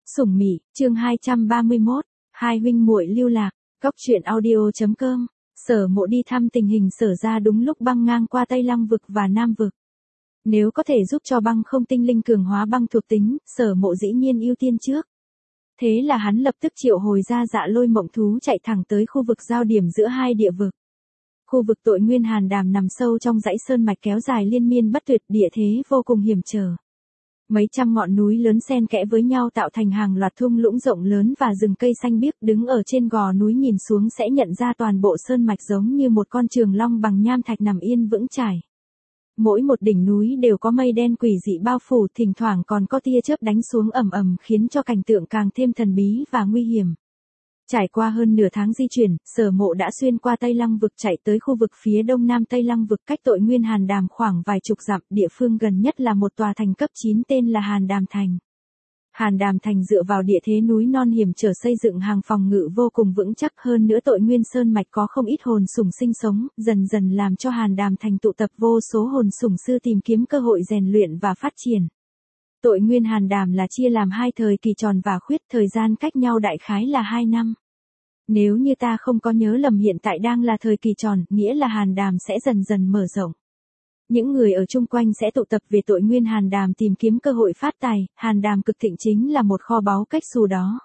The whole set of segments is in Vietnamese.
Sủng Mị, chương 231, hai huynh muội lưu lạc, Cóc truyện audio.com. Sở Mộ đi thăm tình hình Sở gia đúng lúc băng ngang qua Tây Lăng vực và Nam vực. Nếu có thể giúp cho băng không tinh linh cường hóa băng thuộc tính, Sở Mộ dĩ nhiên ưu tiên trước. Thế là hắn lập tức triệu hồi ra Dạ Lôi mộng thú chạy thẳng tới khu vực giao điểm giữa hai địa vực. Khu vực Tội Nguyên Hàn Đàm nằm sâu trong dãy sơn mạch kéo dài liên miên bất tuyệt, địa thế vô cùng hiểm trở. Mấy trăm ngọn núi lớn xen kẽ với nhau tạo thành hàng loạt thung lũng rộng lớn và rừng cây xanh biếc, đứng ở trên gò núi nhìn xuống sẽ nhận ra toàn bộ sơn mạch giống như một con trường long bằng nham thạch nằm yên vững chãi. Mỗi một đỉnh núi đều có mây đen quỷ dị bao phủ, thỉnh thoảng còn có tia chớp đánh xuống ầm ầm khiến cho cảnh tượng càng thêm thần bí và nguy hiểm. Trải qua hơn nửa tháng di chuyển, Sở Mộ đã xuyên qua Tây Lăng vực chạy tới khu vực phía đông nam Tây Lăng vực, cách Tội Nguyên Hàn Đàm khoảng vài chục dặm, địa phương gần nhất là một tòa thành cấp 9 tên là Hàn Đàm Thành. Hàn Đàm Thành dựa vào địa thế núi non hiểm trở xây dựng hàng phòng ngự vô cùng vững chắc, hơn nữa Tội Nguyên Sơn mạch có không ít hồn sủng sinh sống, dần dần làm cho Hàn Đàm Thành tụ tập vô số hồn sủng sư tìm kiếm cơ hội rèn luyện và phát triển. Tội Nguyên Hàn Đàm là chia làm hai thời kỳ tròn và khuyết, thời gian cách nhau đại khái là 2 năm. Nếu như ta không có nhớ lầm hiện tại đang là thời kỳ tròn, nghĩa là Hàn Đàm sẽ dần dần mở rộng. Những người ở chung quanh sẽ tụ tập về Tội Nguyên Hàn Đàm tìm kiếm cơ hội phát tài, Hàn Đàm cực thịnh chính là một kho báu cách xù đó.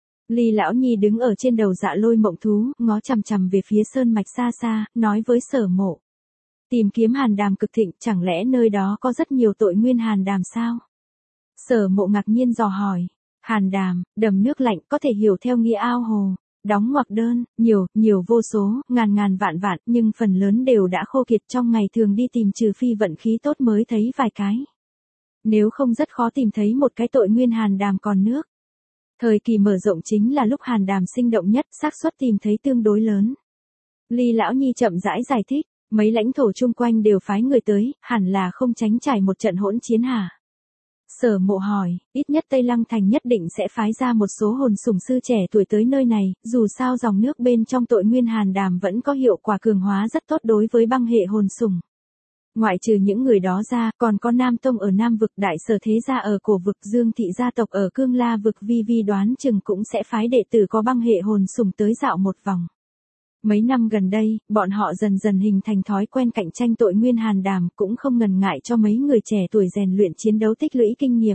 Ly Lão Nhi đứng ở trên đầu Dạ Lôi mộng thú, ngó chằm chằm về phía sơn mạch xa xa, nói với Sở Mộ. Tìm kiếm Hàn Đàm cực thịnh, chẳng lẽ nơi đó có rất nhiều Tội Nguyên Hàn Đàm sao? Sở Mộ ngạc nhiên dò hỏi. Hàn Đàm, đầm nước lạnh, có thể hiểu theo nghĩa ao hồ. Đóng ngoặc đơn, nhiều vô số, ngàn vạn, nhưng phần lớn đều đã khô kiệt, trong ngày thường đi tìm trừ phi vận khí tốt mới thấy vài cái. Nếu không rất khó tìm thấy một cái Tội Nguyên Hàn Đàm còn nước. Thời kỳ mở rộng chính là lúc Hàn Đàm sinh động nhất, xác suất tìm thấy tương đối lớn. Ly Lão Nhi chậm rãi giải thích, mấy lãnh thổ chung quanh đều phái người tới, hẳn là không tránh trải một trận hỗn chiến hả? Sở Mộ hỏi, ít nhất Tây Lăng Thành nhất định sẽ phái ra một số hồn sủng sư trẻ tuổi tới nơi này, dù sao dòng nước bên trong Tội Nguyên Hàn Đàm vẫn có hiệu quả cường hóa rất tốt đối với băng hệ hồn sủng. Ngoại trừ những người đó ra, còn có Nam Tông ở Nam vực, Đại Sở Thế Gia ở Cổ vực, Dương Thị gia tộc ở Cương La vực, Vi đoán chừng cũng sẽ phái đệ tử có băng hệ hồn sủng tới dạo một vòng. Mấy năm gần đây, bọn họ dần dần hình thành thói quen cạnh tranh Tội Nguyên Hàn Đàm, cũng không ngần ngại cho mấy người trẻ tuổi rèn luyện chiến đấu tích lũy kinh nghiệm.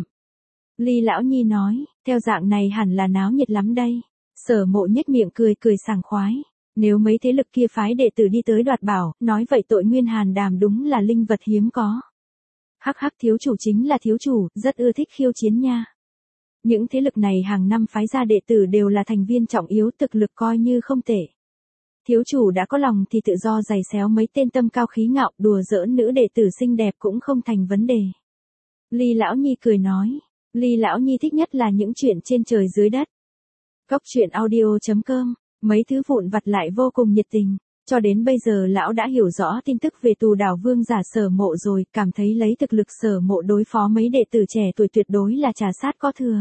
Ly Lão Nhi nói, theo dạng này hẳn là náo nhiệt lắm đây. Sở Mộ nhếch miệng cười sảng khoái. Nếu mấy thế lực kia phái đệ tử đi tới đoạt bảo, nói vậy Tội Nguyên Hàn Đàm đúng là linh vật hiếm có. Hắc, thiếu chủ chính là thiếu chủ, rất ưa thích khiêu chiến nha. Những thế lực này hàng năm phái ra đệ tử đều là thành viên trọng yếu, thực lực coi như không tệ. Thiếu chủ đã có lòng thì tự do giày xéo mấy tên tâm cao khí ngạo, đùa giỡn nữ đệ tử xinh đẹp cũng không thành vấn đề. Ly Lão Nhi cười nói, Ly Lão Nhi thích nhất là những chuyện trên trời dưới đất. Cóc truyện audio.com, mấy thứ vụn vặt lại vô cùng nhiệt tình. Cho đến bây giờ lão đã hiểu rõ tin tức về Tù Đảo Vương giả Sở Mộ rồi, cảm thấy lấy thực lực Sở Mộ đối phó mấy đệ tử trẻ tuổi tuyệt đối là trà sát có thừa.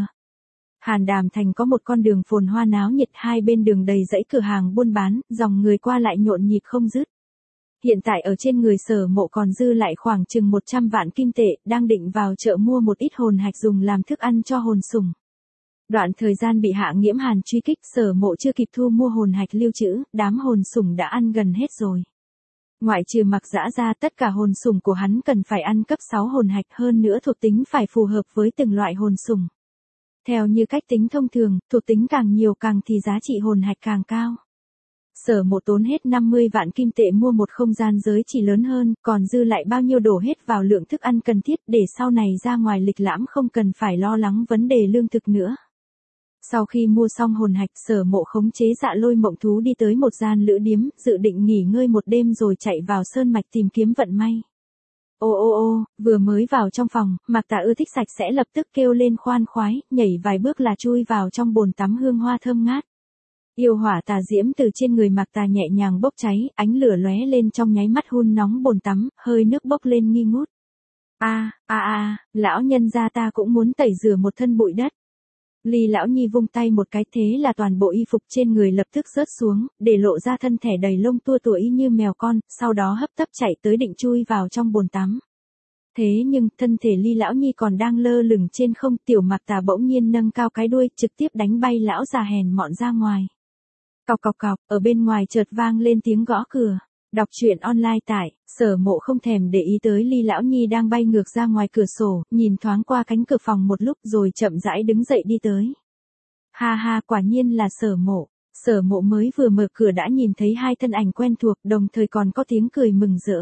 Hàn Đàm Thành có một con đường phồn hoa náo nhiệt, hai bên đường đầy dãy cửa hàng buôn bán, dòng người qua lại nhộn nhịp không dứt. Hiện tại ở trên người Sở Mộ còn dư lại khoảng chừng 100 vạn kim tệ, đang định vào chợ mua một ít hồn hạch dùng làm thức ăn cho hồn sủng. Đoạn thời gian bị Hạ Nghiễm Hàn truy kích, Sở Mộ chưa kịp thu mua hồn hạch lưu trữ, đám hồn sủng đã ăn gần hết rồi. Ngoại trừ Mặc Dã ra, tất cả hồn sủng của hắn cần phải ăn cấp 6 hồn hạch, hơn nữa thuộc tính phải phù hợp với từng loại hồn sủng. Theo như cách tính thông thường, thuộc tính càng nhiều càng thì giá trị hồn hạch càng cao. Sở Mộ tốn hết 50 vạn kim tệ mua một không gian giới chỉ lớn hơn, còn dư lại bao nhiêu đổ hết vào lượng thức ăn cần thiết để sau này ra ngoài lịch lãm không cần phải lo lắng vấn đề lương thực nữa. Sau khi mua xong hồn hạch, Sở Mộ khống chế Dạ Lôi mộng thú đi tới một gian lữ điếm, dự định nghỉ ngơi một đêm rồi chạy vào sơn mạch tìm kiếm vận may. Ô, vừa mới vào trong phòng, Mạc Tà ưa thích sạch sẽ lập tức kêu lên khoan khoái, nhảy vài bước là chui vào trong bồn tắm hương hoa thơm ngát. Yêu hỏa tà diễm từ trên người Mạc Tà nhẹ nhàng bốc cháy, ánh lửa lóe lên trong nháy mắt hun nóng bồn tắm, hơi nước bốc lên nghi ngút. Lão nhân gia ta cũng muốn tẩy rửa một thân bụi đất. Ly Lão Nhi vung tay một cái, thế là toàn bộ y phục trên người lập tức rớt xuống, để lộ ra thân thể đầy lông tua tủa y như mèo con, sau đó hấp tấp chạy tới định chui vào trong bồn tắm. Thế nhưng, thân thể Ly lão nhi còn đang lơ lửng trên không, Tiểu Mặc Tà bỗng nhiên nâng cao cái đuôi, trực tiếp đánh bay lão già hèn mọn ra ngoài. Cọc cọc cọc, ở bên ngoài chợt vang lên tiếng gõ cửa. Đọc truyện online tại, Sở Mộ không thèm để ý tới Ly lão nhi đang bay ngược ra ngoài cửa sổ, nhìn thoáng qua cánh cửa phòng một lúc rồi chậm rãi đứng dậy đi tới. Ha ha, quả nhiên là Sở Mộ. Sở Mộ mới vừa mở cửa đã nhìn thấy hai thân ảnh quen thuộc, đồng thời còn có tiếng cười mừng rỡ.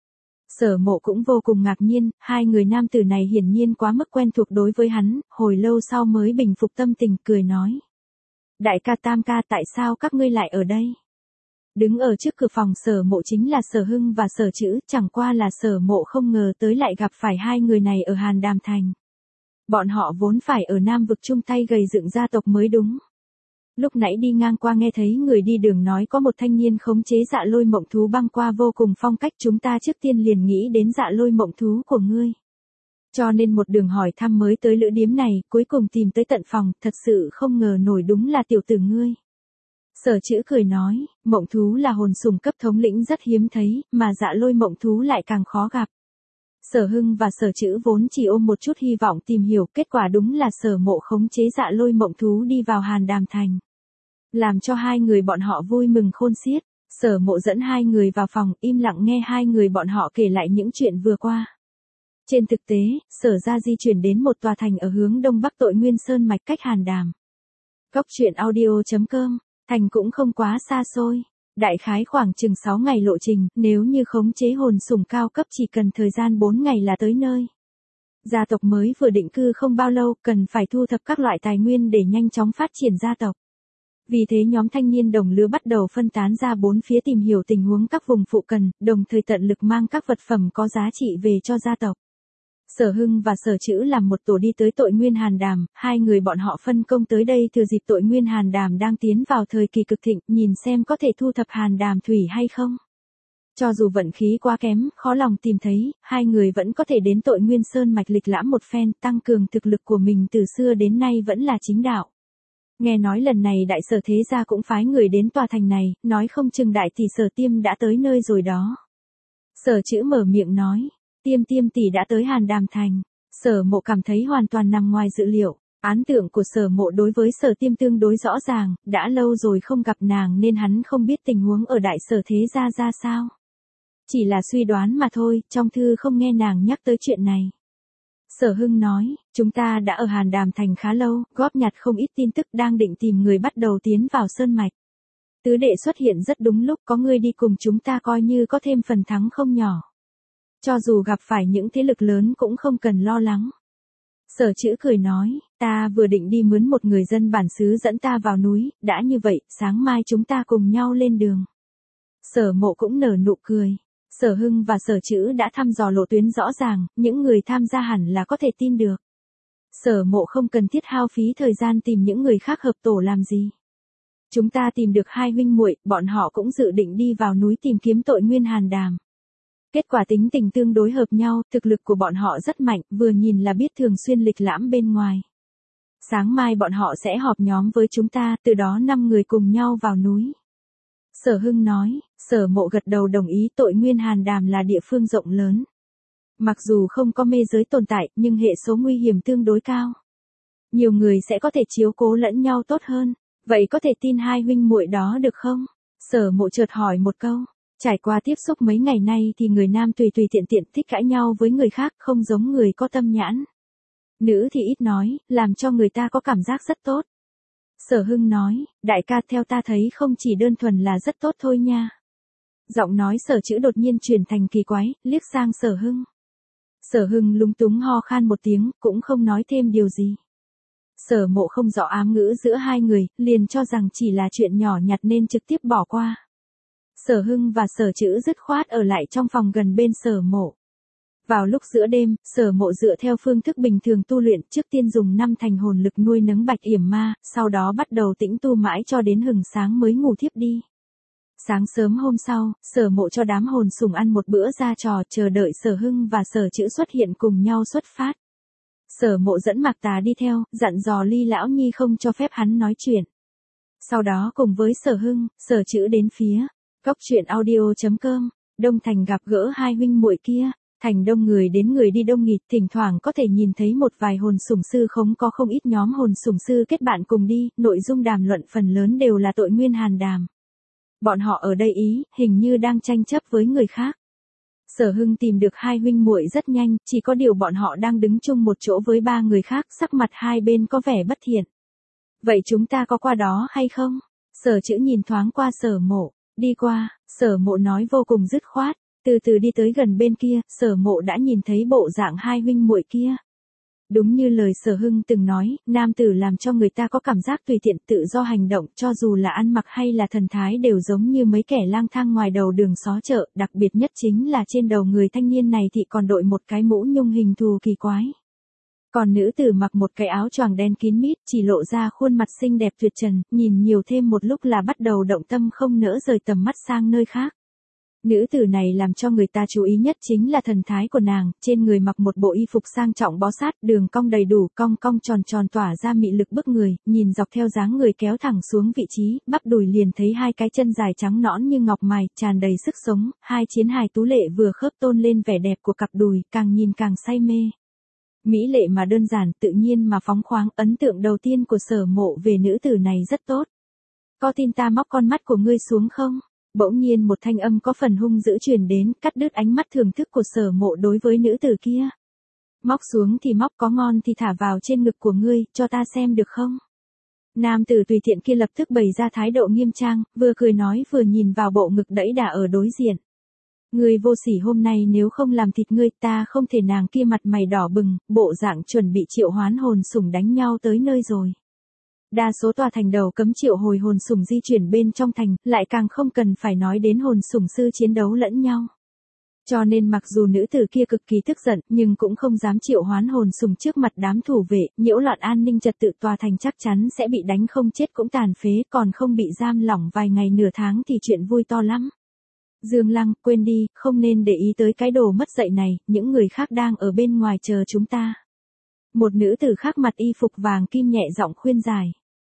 Sở Mộ cũng vô cùng ngạc nhiên, hai người nam tử này hiển nhiên quá mức quen thuộc đối với hắn, hồi lâu sau mới bình phục tâm tình, cười nói. Đại ca Tam ca, tại sao các ngươi lại ở đây? Đứng ở trước cửa phòng Sở Mộ chính là Sở Hưng và Sở Chữ, chẳng qua là Sở Mộ không ngờ tới lại gặp phải hai người này ở Hàn Đàm Thành. Bọn họ vốn phải ở Nam vực chung tay gầy dựng gia tộc mới đúng. Lúc nãy đi ngang qua nghe thấy người đi đường nói có một thanh niên khống chế Dạ Lôi Mộng Thú băng qua vô cùng phong cách, chúng ta trước tiên liền nghĩ đến Dạ Lôi Mộng Thú của ngươi. Cho nên một đường hỏi thăm mới tới lữ điếm này, cuối cùng tìm tới tận phòng, thật sự không ngờ nổi đúng là tiểu tử ngươi. Sở Chữ cười nói, mộng thú là hồn sủng cấp thống lĩnh rất hiếm thấy, mà Dạ Lôi Mộng Thú lại càng khó gặp. Sở Hưng và Sở Chữ vốn chỉ ôm một chút hy vọng tìm hiểu, kết quả đúng là Sở Mộ khống chế Dạ Lôi Mộng Thú đi vào Hàn Đàm Thành. Làm cho hai người bọn họ vui mừng khôn xiết. Sở Mộ dẫn hai người vào phòng, im lặng nghe hai người bọn họ kể lại những chuyện vừa qua. Trên thực tế, Sở gia di chuyển đến một tòa thành ở hướng đông bắc Tội Nguyên Sơn mạch cách Hàn Đàm. Góc truyện audio.com, thành cũng không quá xa xôi. Đại khái khoảng chừng 6 ngày lộ trình, nếu như khống chế hồn sủng cao cấp chỉ cần thời gian 4 ngày là tới nơi. Gia tộc mới vừa định cư không bao lâu, cần phải thu thập các loại tài nguyên để nhanh chóng phát triển gia tộc. Vì thế nhóm thanh niên đồng lứa bắt đầu phân tán ra bốn phía tìm hiểu tình huống các vùng phụ cận, đồng thời tận lực mang các vật phẩm có giá trị về cho gia tộc. Sở Hưng và Sở Chữ làm một tổ đi tới Tội Nguyên Hàn Đàm, hai người bọn họ phân công tới đây thừa dịp Tội Nguyên Hàn Đàm đang tiến vào thời kỳ cực thịnh, nhìn xem có thể thu thập Hàn Đàm thủy hay không. Cho dù vận khí quá kém, khó lòng tìm thấy, hai người vẫn có thể đến Tội Nguyên Sơn mạch lịch lãm một phen, tăng cường thực lực của mình từ xưa đến nay vẫn là chính đạo. Nghe nói lần này đại Sở thế gia cũng phái người đến tòa thành này, nói không chừng đại tỷ Sở Tiêm đã tới nơi rồi đó. Sở Chữ mở miệng nói. Tiêm tỷ đã tới Hàn Đàm Thành. Sở Mộ cảm thấy hoàn toàn nằm ngoài dự liệu. Ấn tượng của Sở Mộ đối với Sở Tiêm tương đối rõ ràng, đã lâu rồi không gặp nàng nên hắn không biết tình huống ở đại Sở thế gia ra sao. Chỉ là suy đoán mà thôi, trong thư không nghe nàng nhắc tới chuyện này. Sở Hưng nói, chúng ta đã ở Hàn Đàm Thành khá lâu, góp nhặt không ít tin tức, đang định tìm người bắt đầu tiến vào sơn mạch. Tứ đệ xuất hiện rất đúng lúc, có người đi cùng chúng ta coi như có thêm phần thắng không nhỏ. Cho dù gặp phải những thế lực lớn cũng không cần lo lắng. Sở Chữ cười nói, ta vừa định đi mướn một người dân bản xứ dẫn ta vào núi, đã như vậy, sáng mai chúng ta cùng nhau lên đường. Sở Mộ cũng nở nụ cười. Sở Hưng và Sở Chữ đã thăm dò lộ tuyến rõ ràng, những người tham gia hẳn là có thể tin được. Sở Mộ không cần thiết hao phí thời gian tìm những người khác hợp tổ làm gì. Chúng ta tìm được hai huynh muội, bọn họ cũng dự định đi vào núi tìm kiếm Tội Nguyên Hàn Đàm. Kết quả tính tình tương đối hợp nhau, thực lực của bọn họ rất mạnh, vừa nhìn là biết thường xuyên lịch lãm bên ngoài. Sáng mai bọn họ sẽ họp nhóm với chúng ta, từ đó 5 người cùng nhau vào núi. Sở Hưng nói, Sở Mộ gật đầu đồng ý. Tội Nguyên Hàn Đàm là địa phương rộng lớn. Mặc dù không có mê giới tồn tại, nhưng hệ số nguy hiểm tương đối cao. Nhiều người sẽ có thể chiếu cố lẫn nhau tốt hơn. Vậy có thể tin hai huynh muội đó được không? Sở Mộ chợt hỏi một câu. Trải qua tiếp xúc mấy ngày nay thì người nam tùy tiện thích cãi nhau với người khác, không giống người có tâm nhãn. Nữ thì ít nói, làm cho người ta có cảm giác rất tốt. Sở Hưng nói, đại ca theo ta thấy không chỉ đơn thuần là rất tốt thôi nha. Giọng nói Sở Chữ đột nhiên chuyển thành kỳ quái, liếc sang Sở Hưng. Sở Hưng lúng túng ho khan một tiếng, cũng không nói thêm điều gì. Sở Mộ không rõ ám ngữ giữa hai người, liền cho rằng chỉ là chuyện nhỏ nhặt nên trực tiếp bỏ qua. Sở Hưng và Sở Chữ dứt khoát ở lại trong phòng gần bên Sở Mộ. Vào lúc giữa đêm, Sở Mộ dựa theo phương thức bình thường tu luyện, trước tiên dùng 5 thành hồn lực nuôi nấng Bạch Yểm Ma, sau đó bắt đầu tĩnh tu mãi cho đến hừng sáng mới ngủ thiếp đi. Sáng sớm hôm sau, Sở Mộ cho đám hồn sủng ăn một bữa ra trò, chờ đợi Sở Hưng và Sở Chữ xuất hiện cùng nhau xuất phát. Sở Mộ dẫn Mạc Tà đi theo, dặn dò Ly lão nhi không cho phép hắn nói chuyện. Sau đó cùng với Sở Hưng, Sở Chữ đến phía góc truyện audio.com, Đông Thành gặp gỡ hai huynh muội kia. Thành đông người đến người đi đông nghịt, thỉnh thoảng có thể nhìn thấy một vài hồn sủng sư có không ít nhóm hồn sủng sư kết bạn cùng đi, nội dung đàm luận phần lớn đều là tội nguyên hàn đàm. Bọn họ ở đây ý, hình như đang tranh chấp với người khác. Sở Hưng tìm được hai huynh muội rất nhanh, chỉ có điều bọn họ đang đứng chung một chỗ với ba người khác, sắc mặt hai bên có vẻ bất thiện. Vậy chúng ta có qua đó hay không? Sở Chữ nhìn thoáng qua Sở Mộ, đi qua, Sở Mộ nói vô cùng dứt khoát, từ từ đi tới gần bên kia, Sở Mộ đã nhìn thấy bộ dạng hai huynh muội kia. Đúng như lời Sở Hưng từng nói, nam tử làm cho người ta có cảm giác tùy tiện tự do hành động, cho dù là ăn mặc hay là thần thái đều giống như mấy kẻ lang thang ngoài đầu đường xó chợ, đặc biệt nhất chính là trên đầu người thanh niên này thì còn đội một cái mũ nhung hình thù kỳ quái. Còn nữ tử mặc một cái áo choàng đen kín mít, chỉ lộ ra khuôn mặt xinh đẹp tuyệt trần, nhìn nhiều thêm một lúc là bắt đầu động tâm không nỡ rời tầm mắt sang nơi khác. Nữ tử này làm cho người ta chú ý nhất chính là thần thái của nàng, trên người mặc một bộ y phục sang trọng bó sát, đường cong đầy đủ, cong cong tròn tròn tỏa ra mị lực bức người, nhìn dọc theo dáng người kéo thẳng xuống vị trí, bắp đùi liền thấy hai cái chân dài trắng nõn như ngọc mài, tràn đầy sức sống, hai chiến hài tú lệ vừa khớp tôn lên vẻ đẹp của cặp đùi, càng nhìn càng say mê. Mỹ lệ mà đơn giản, tự nhiên mà phóng khoáng, ấn tượng đầu tiên của Sở Mộ về nữ tử này rất tốt. Có tin ta móc con mắt của ngươi xuống không? Bỗng nhiên một thanh âm có phần hung dữ truyền đến, cắt đứt ánh mắt thưởng thức của Sở Mộ đối với nữ tử kia. Móc xuống thì móc, có ngon thì thả vào trên ngực của ngươi, cho ta xem được không? Nam tử tùy tiện kia lập tức bày ra thái độ nghiêm trang, vừa cười nói vừa nhìn vào bộ ngực đẫy đà ở đối diện. Ngươi vô sỉ, hôm nay nếu không làm thịt ngươi ta không thể. Nàng kia mặt mày đỏ bừng, bộ dạng chuẩn bị triệu hoán hồn sủng đánh nhau tới nơi rồi. Đa số tòa thành đầu cấm triệu hồi hồn sủng di chuyển bên trong thành, lại càng không cần phải nói đến hồn sủng sư chiến đấu lẫn nhau. Cho nên mặc dù nữ tử kia cực kỳ tức giận, nhưng cũng không dám triệu hoán hồn sủng trước mặt đám thủ vệ, nhiễu loạn an ninh trật tự tòa thành chắc chắn sẽ bị đánh không chết cũng tàn phế, còn không bị giam lỏng vài ngày nửa tháng thì chuyện vui to lắm. Dương Lăng, quên đi, không nên để ý tới cái đồ mất dạy này, những người khác đang ở bên ngoài chờ chúng ta. Một nữ tử khác mặt y phục vàng kim nhẹ giọng khuyên giải.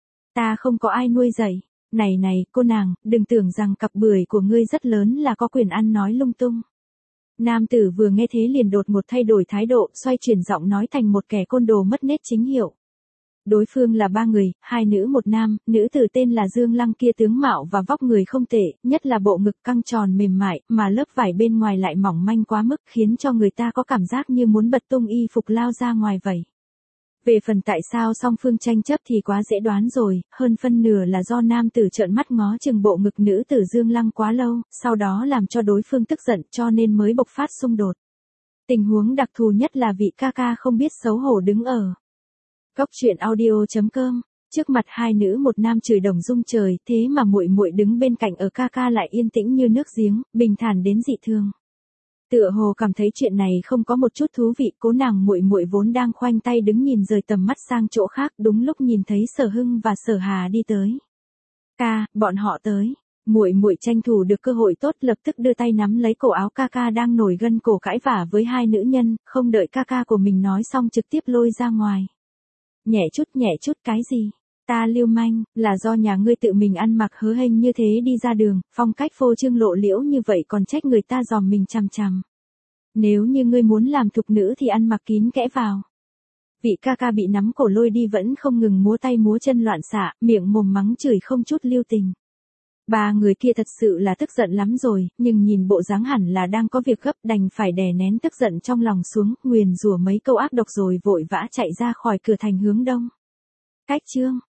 Ta không có ai nuôi dạy. Này này, cô nàng, đừng tưởng rằng cặp bưởi của ngươi rất lớn là có quyền ăn nói lung tung. Nam tử vừa nghe thế liền đột ngột thay đổi thái độ, xoay chuyển giọng nói thành một kẻ côn đồ mất nết chính hiệu. Đối phương là ba người, hai nữ một nam, nữ tử tên là Dương Lăng kia tướng mạo và vóc người không tệ, nhất là bộ ngực căng tròn mềm mại, mà lớp vải bên ngoài lại mỏng manh quá mức khiến cho người ta có cảm giác như muốn bật tung y phục lao ra ngoài vậy. Về phần tại sao song phương tranh chấp thì quá dễ đoán rồi, hơn phân nửa là do nam tử trợn mắt ngó chừng bộ ngực nữ tử Dương Lăng quá lâu, sau đó làm cho đối phương tức giận cho nên mới bộc phát xung đột. Tình huống đặc thù nhất là vị ca ca không biết xấu hổ đứng ở Cốc truyện audio.com, trước mặt hai nữ một nam chửi đồng rung trời, thế mà muội muội đứng bên cạnh ở ca ca lại yên tĩnh như nước giếng, bình thản đến dị thường. Tựa hồ cảm thấy chuyện này không có một chút thú vị, cố nàng muội muội vốn đang khoanh tay đứng nhìn rời tầm mắt sang chỗ khác, đúng lúc nhìn thấy Sở Hưng và Sở Hà đi tới. Ca, bọn họ tới. Muội muội tranh thủ được cơ hội tốt, lập tức đưa tay nắm lấy cổ áo ca ca đang nổi gân cổ cãi vả với hai nữ nhân, không đợi ca ca của mình nói xong trực tiếp lôi ra ngoài. Nhẹ chút cái gì? Ta lưu manh, là do nhà ngươi tự mình ăn mặc hớ hênh như thế đi ra đường, phong cách phô trương lộ liễu như vậy còn trách người ta dòm mình chằm chằm. Nếu như ngươi muốn làm thục nữ thì ăn mặc kín kẽ vào. Vị ca ca bị nắm cổ lôi đi vẫn không ngừng múa tay múa chân loạn xạ, miệng mồm mắng chửi không chút lưu tình. Ba người kia thật sự là tức giận lắm rồi, nhưng nhìn bộ dáng hẳn là đang có việc gấp, đành phải đè nén tức giận trong lòng xuống, nguyền rủa mấy câu ác độc rồi vội vã chạy ra khỏi cửa thành hướng đông. Cách chương